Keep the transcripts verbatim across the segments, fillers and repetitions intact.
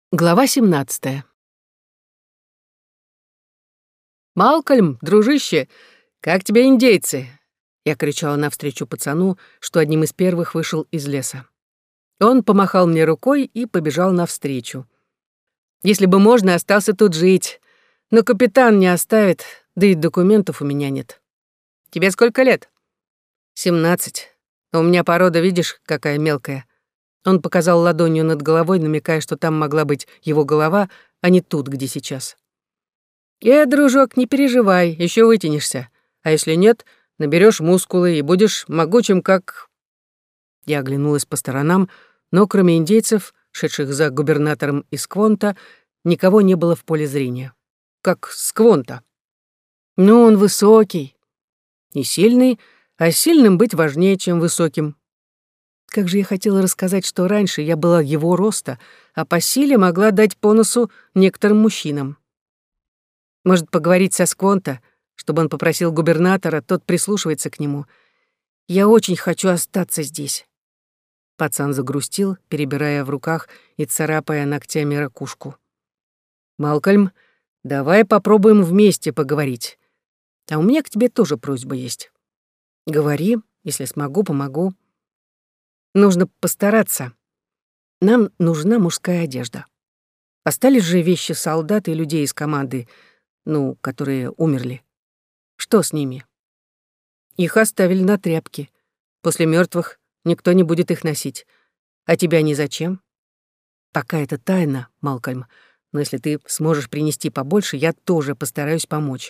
Глава семнадцатая. «Малкольм, дружище, как тебе индейцы?» Я кричала навстречу пацану, что одним из первых вышел из леса. Он помахал мне рукой и побежал навстречу. «Если бы можно, остался тут жить, но капитан не оставит, да и документов у меня нет. Тебе сколько лет?» «Семнадцать. У меня порода, видишь, какая мелкая». Он показал ладонью над головой, намекая, что там могла быть его голова, а не тут, где сейчас. «Э, дружок, не переживай, еще вытянешься. А если нет, наберешь мускулы и будешь могучим, как...» Я оглянулась по сторонам, но кроме индейцев, шедших за губернатором из Сквонта, никого не было в поле зрения. Как Сквонта. Ну, он высокий. Не сильный, а сильным быть важнее, чем высоким. Как же я хотела рассказать, что раньше я была его роста, а по силе могла дать по носу некоторым мужчинам. Может, поговорить со Сквонта, чтобы он попросил губернатора, тот прислушивается к нему. Я очень хочу остаться здесь. Пацан загрустил, перебирая в руках и царапая ногтями ракушку. «Малкольм, давай попробуем вместе поговорить. А у меня к тебе тоже просьба есть. Говори, если смогу, помогу. Нужно постараться. Нам нужна мужская одежда. Остались же вещи солдат и людей из команды, ну, которые умерли. Что с ними? Их оставили на тряпке. После мертвых никто не будет их носить. А тебя ни зачем? Пока это тайна, Малкольм, но если ты сможешь принести побольше, я тоже постараюсь помочь.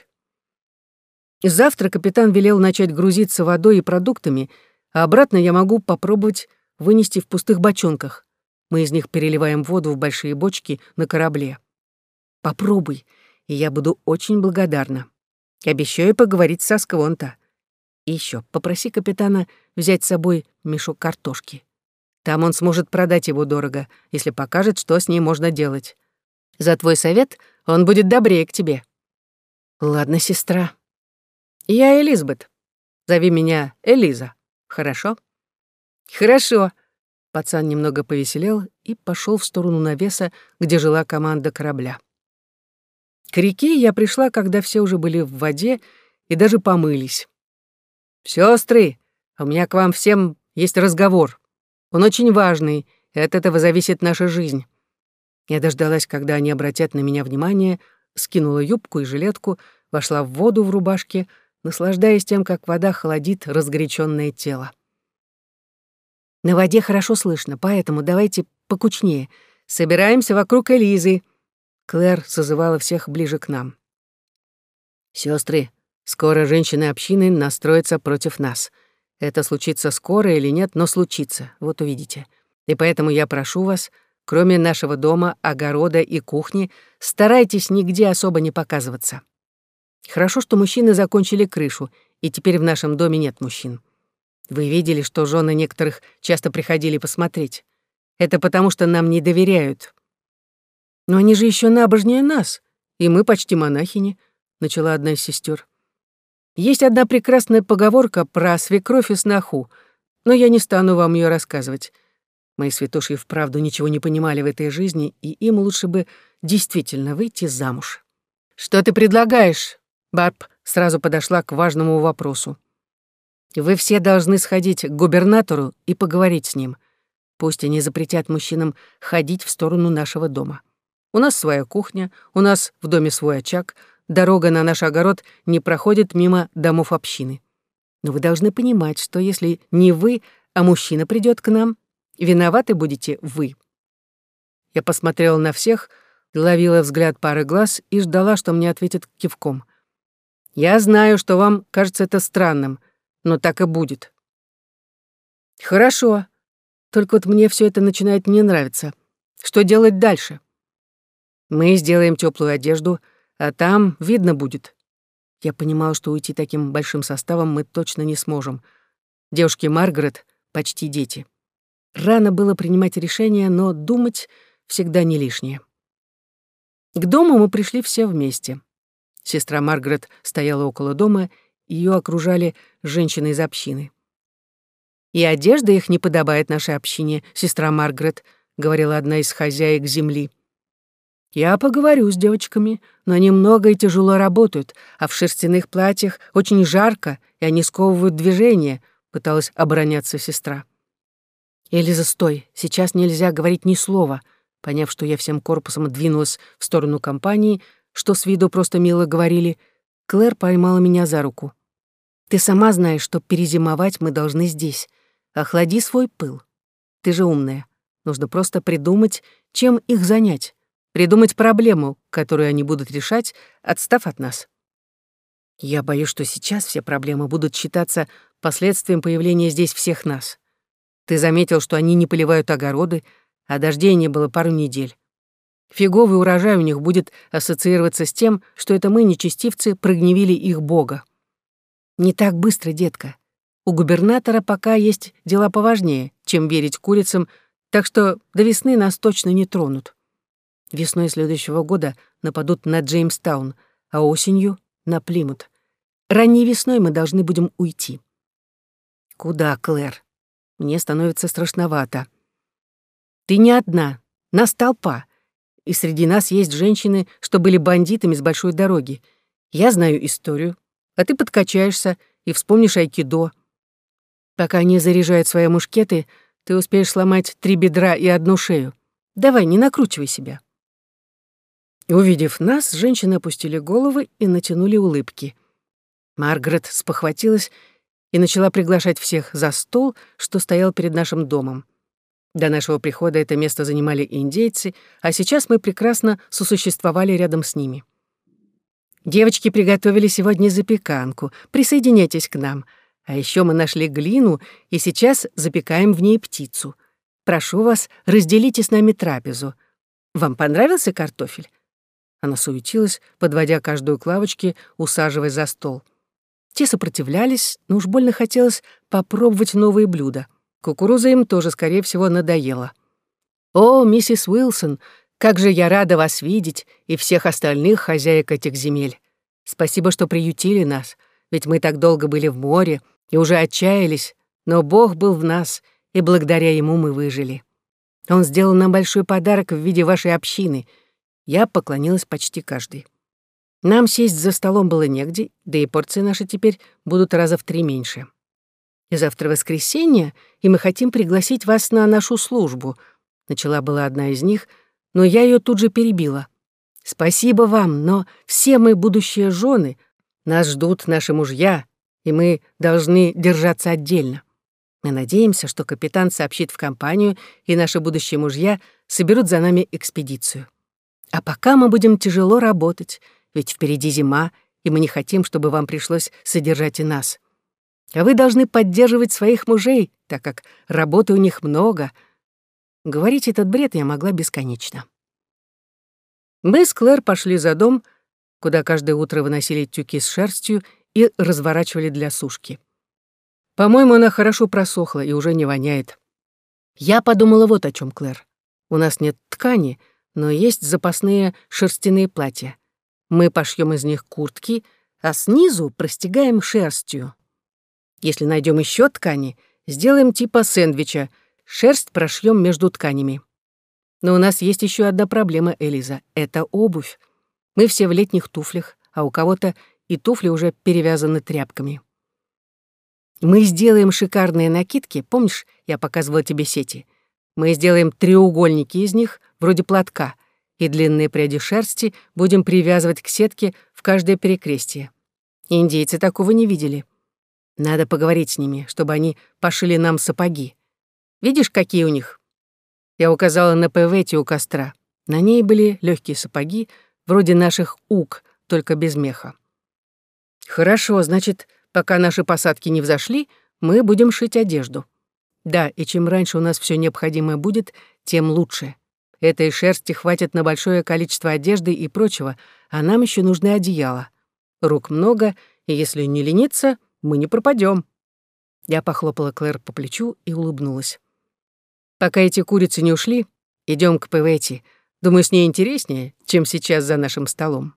Завтра капитан велел начать грузиться водой и продуктами, а обратно я могу попробовать вынести в пустых бочонках. Мы из них переливаем воду в большие бочки на корабле. Попробуй, и я буду очень благодарна. Обещаю поговорить со Сквонта. И еще попроси капитана взять с собой мешок картошки. Там он сможет продать его дорого, если покажет, что с ней можно делать. За твой совет он будет добрее к тебе. Ладно, сестра. Я Элизабет. Зови меня Элиза. Хорошо? Хорошо. Пацан немного повеселел и пошел в сторону навеса, где жила команда корабля. К реке я пришла, когда все уже были в воде и даже помылись. «Сёстры, у меня к вам всем есть разговор. Он очень важный, и от этого зависит наша жизнь». Я дождалась, когда они обратят на меня внимание, скинула юбку и жилетку, вошла в воду в рубашке, наслаждаясь тем, как вода холодит разгоряченное тело. На воде хорошо слышно, поэтому давайте покучнее. Собираемся вокруг Элизы. Клэр созывала всех ближе к нам. Сестры, скоро женщины общины настроятся против нас. Это случится скоро или нет, но случится, вот увидите. И поэтому я прошу вас, кроме нашего дома, огорода и кухни, старайтесь нигде особо не показываться. Хорошо, что мужчины закончили крышу, и теперь в нашем доме нет мужчин. Вы видели, что жены некоторых часто приходили посмотреть. Это потому, что нам не доверяют. Но они же еще набожнее нас, и мы почти монахини, начала одна из сестер. Есть одна прекрасная поговорка про свекровь и сноху, но я не стану вам ее рассказывать. Мои святоши вправду ничего не понимали в этой жизни, и им лучше бы действительно выйти замуж. Что ты предлагаешь? Барб сразу подошла к важному вопросу. Вы все должны сходить к губернатору и поговорить с ним. Пусть они запретят мужчинам ходить в сторону нашего дома. У нас своя кухня, у нас в доме свой очаг, дорога на наш огород не проходит мимо домов общины. Но вы должны понимать, что если не вы, а мужчина придет к нам, виноваты будете вы. Я посмотрела на всех, ловила взгляд пары глаз и ждала, что мне ответят кивком. Я знаю, что вам кажется это странным, но так и будет. Хорошо. Только вот мне все это начинает не нравиться. Что делать дальше? Мы сделаем теплую одежду, а там видно будет. Я понимала, что уйти таким большим составом мы точно не сможем. Девушки Маргарет почти дети. Рано было принимать решение, но думать всегда не лишнее. К дому мы пришли все вместе. Сестра Маргарет стояла около дома, ее окружали женщины из общины. «И одежда их не подобает нашей общине, сестра Маргарет», — говорила одна из хозяек земли. Я поговорю с девочками, но они много и тяжело работают, а в шерстяных платьях очень жарко, и они сковывают движение», — пыталась обороняться сестра. «Элиза, стой, сейчас нельзя говорить ни слова». Поняв, что я всем корпусом двинулась в сторону компании, что с виду просто мило говорили, Клэр поймала меня за руку. «Ты сама знаешь, что перезимовать мы должны здесь. Охлади свой пыл. Ты же умная. Нужно просто придумать, чем их занять. Придумать проблему, которую они будут решать, отстав от нас. Я боюсь, что сейчас все проблемы будут считаться последствием появления здесь всех нас. Ты заметил, что они не поливают огороды, а дождей не было пару недель. Фиговый урожай у них будет ассоциироваться с тем, что это мы, нечестивцы, прогневили их Бога. Не так быстро, детка. У губернатора пока есть дела поважнее, чем верить курицам, так что до весны нас точно не тронут. Весной следующего года нападут на Джеймстаун, а осенью — на Плимут. Ранней весной мы должны будем уйти. Куда, Клэр? Мне становится страшновато. Ты не одна, нас толпа. И среди нас есть женщины, что были бандитами с большой дороги. Я знаю историю, а ты подкачаешься и вспомнишь айкидо. Пока они заряжают свои мушкеты, ты успеешь сломать три бедра и одну шею. Давай, не накручивай себя». Увидев нас, женщины опустили головы и натянули улыбки. Маргарет спохватилась и начала приглашать всех за стол, что стоял перед нашим домом. До нашего прихода это место занимали индейцы, а сейчас мы прекрасно сосуществовали рядом с ними. «Девочки приготовили сегодня запеканку. Присоединяйтесь к нам. А еще мы нашли глину и сейчас запекаем в ней птицу. Прошу вас, разделите с нами трапезу. Вам понравился картофель?» Она суетилась, подводя каждую к лавочке, усаживая за стол. Те сопротивлялись, но уж больно хотелось попробовать новые блюда. Кукуруза им тоже, скорее всего, надоела. «О, миссис Уилсон, как же я рада вас видеть и всех остальных хозяек этих земель. Спасибо, что приютили нас, ведь мы так долго были в море и уже отчаялись, но Бог был в нас, и благодаря Ему мы выжили. Он сделал нам большой подарок в виде вашей общины». Я поклонилась почти каждой. Нам сесть за столом было негде, да и порции наши теперь будут раза в три меньше. И завтра воскресенье, и мы хотим пригласить вас на нашу службу. Начала была одна из них, но я ее тут же перебила. Спасибо вам, но все мы будущие жены, нас ждут наши мужья, и мы должны держаться отдельно. Мы надеемся, что капитан сообщит в компанию, и наши будущие мужья соберут за нами экспедицию. А пока мы будем тяжело работать, ведь впереди зима, и мы не хотим, чтобы вам пришлось содержать и нас. А вы должны поддерживать своих мужей, так как работы у них много. Говорить этот бред я могла бесконечно. Мы с Клэр пошли за дом, куда каждое утро выносили тюки с шерстью и разворачивали для сушки. По-моему, она хорошо просохла и уже не воняет. Я подумала вот о чем, Клэр. У нас нет ткани, но есть запасные шерстяные платья. Мы пошьем из них куртки, а снизу простегаем шерстью. Если найдем еще ткани, сделаем типа сэндвича, шерсть прошьем между тканями. Но у нас есть еще одна проблема, Элиза, это обувь. Мы все в летних туфлях, а у кого-то и туфли уже перевязаны тряпками. Мы сделаем шикарные накидки, помнишь, я показывала тебе сети? Мы сделаем треугольники из них, вроде платка, и длинные пряди шерсти будем привязывать к сетке в каждое перекрестие. Индейцы такого не видели. Надо поговорить с ними, чтобы они пошили нам сапоги. Видишь, какие у них? Я указала на певете у костра. На ней были легкие сапоги, вроде наших ук, только без меха. Хорошо, значит, пока наши посадки не взошли, мы будем шить одежду. Да, и чем раньше у нас все необходимое будет, тем лучше. Этой шерсти хватит на большое количество одежды и прочего, а нам еще нужны одеяла. Рук много, и если не лениться, мы не пропадем. Я похлопала Клэр по плечу и улыбнулась. Пока эти курицы не ушли, идем к Певетти. Думаю, с ней интереснее, чем сейчас за нашим столом.